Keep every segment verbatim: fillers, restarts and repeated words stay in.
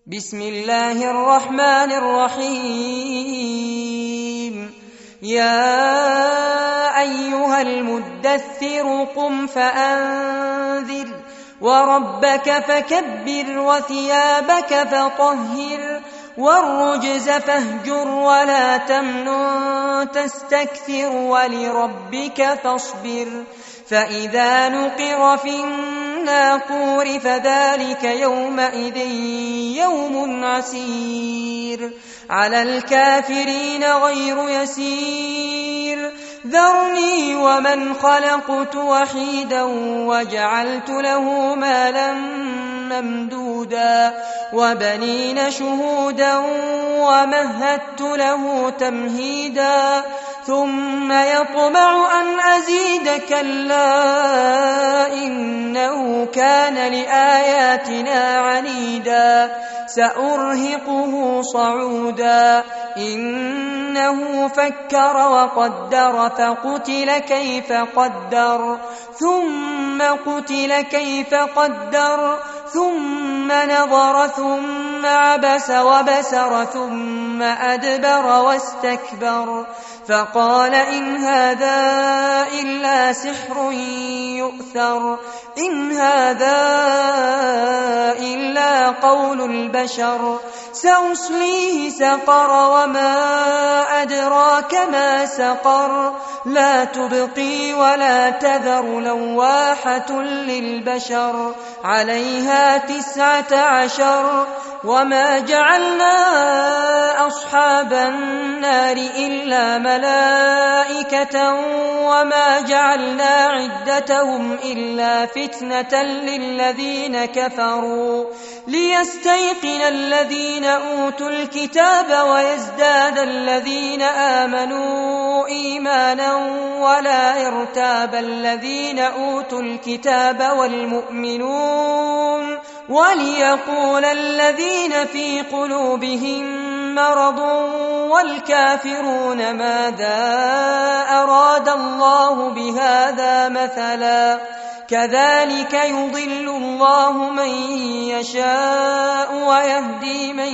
بسم الله الرحمن الرحيم يا أيها المدثر قم فأنذر وربك فكبر وثيابك فطهر والرجز فاهجر ولا تمنن تستكثر ولربك فاصبر فإذا نقر في الناقور فذلك يومئذ يوم عسير على الكافرين غير يسير ذرني ومن خلقت وحيدا وجعلت له مالا ممدودا وبنين شهودا ومهدت له تمهيدا ثم يطمع أن أزيد كلا إنه كان لآياتنا عنيدا سأرهقه صعودا إنه فكر وقدر فقتل كيف قدر ثم قتل كيف قدر ثم نظر ثم عبس وبسر ثم أدبر واستكبر فقال إن هذا إلا سحر يؤثر إن هذا إلا قول البشر سأصليه سقر وما أدراك ما سقر لا تبقي ولا تذر لواحة للبشر عليها تسعة عشر وما جعلنا أصحاب النار إلا ملائكة وما جعلنا عدتهم إلا فتنة للذين كفروا ليستيقن الذين أوتوا الكتاب ويزداد الذين آمنوا إيمانا ولا يرتاب الذين أوتوا الكتاب والمؤمنون وليقول الذين في قلوبهم مرض والكافرون ماذا أراد الله بهذا مثلا كذلك يضل الله من يشاء ويهدي من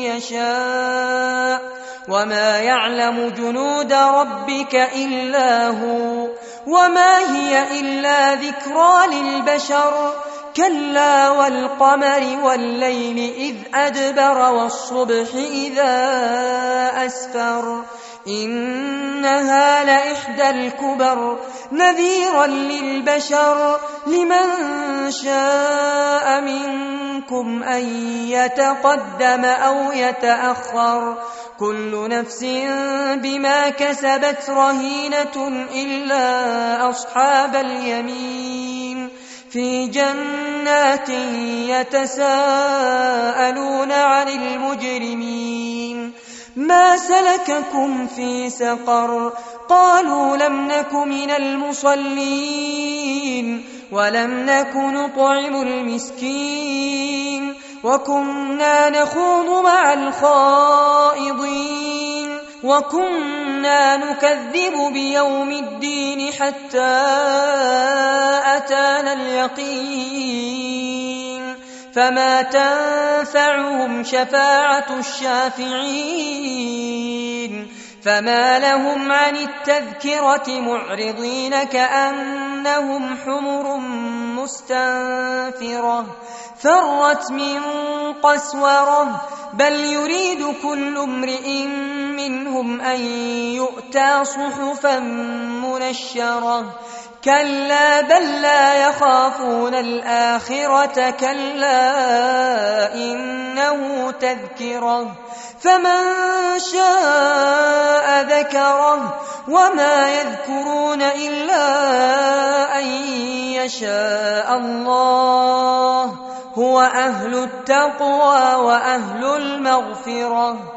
يشاء وما يعلم جنود ربك إلا هو وما هي إلا ذكرى للبشر كلا والقمر والليل إذ أدبر والصبح إذا أسفر إنها لإحدى الكبر نذيرا للبشر لمن شاء منكم أن يتقدم أو يتأخر كل نفس بما كسبت رهينة إلا أصحاب اليمين في جنات يتساءلون عن المجرمين ما سلككم في سقر قالوا لم نك من المصلين ولم نك نطعم المسكين وكنا نخوض مع الخائضين وكنا نكذب بيوم الدين حتى أتانا اليقين فما تنفعهم شفاعة الشافعين فما لهم عن التذكرة معرضين كأنهم حمر مستنفرة فرت من قسورة بل يريد كل امرئ منهم أن يؤتى صحفا منشرة كلا بل لا يخافون الآخرة كلا إنه تذكرة فمن شاء ذكره وما يذكرون إلا أن يشاء الله هو أهل التقوى وأهل المغفرة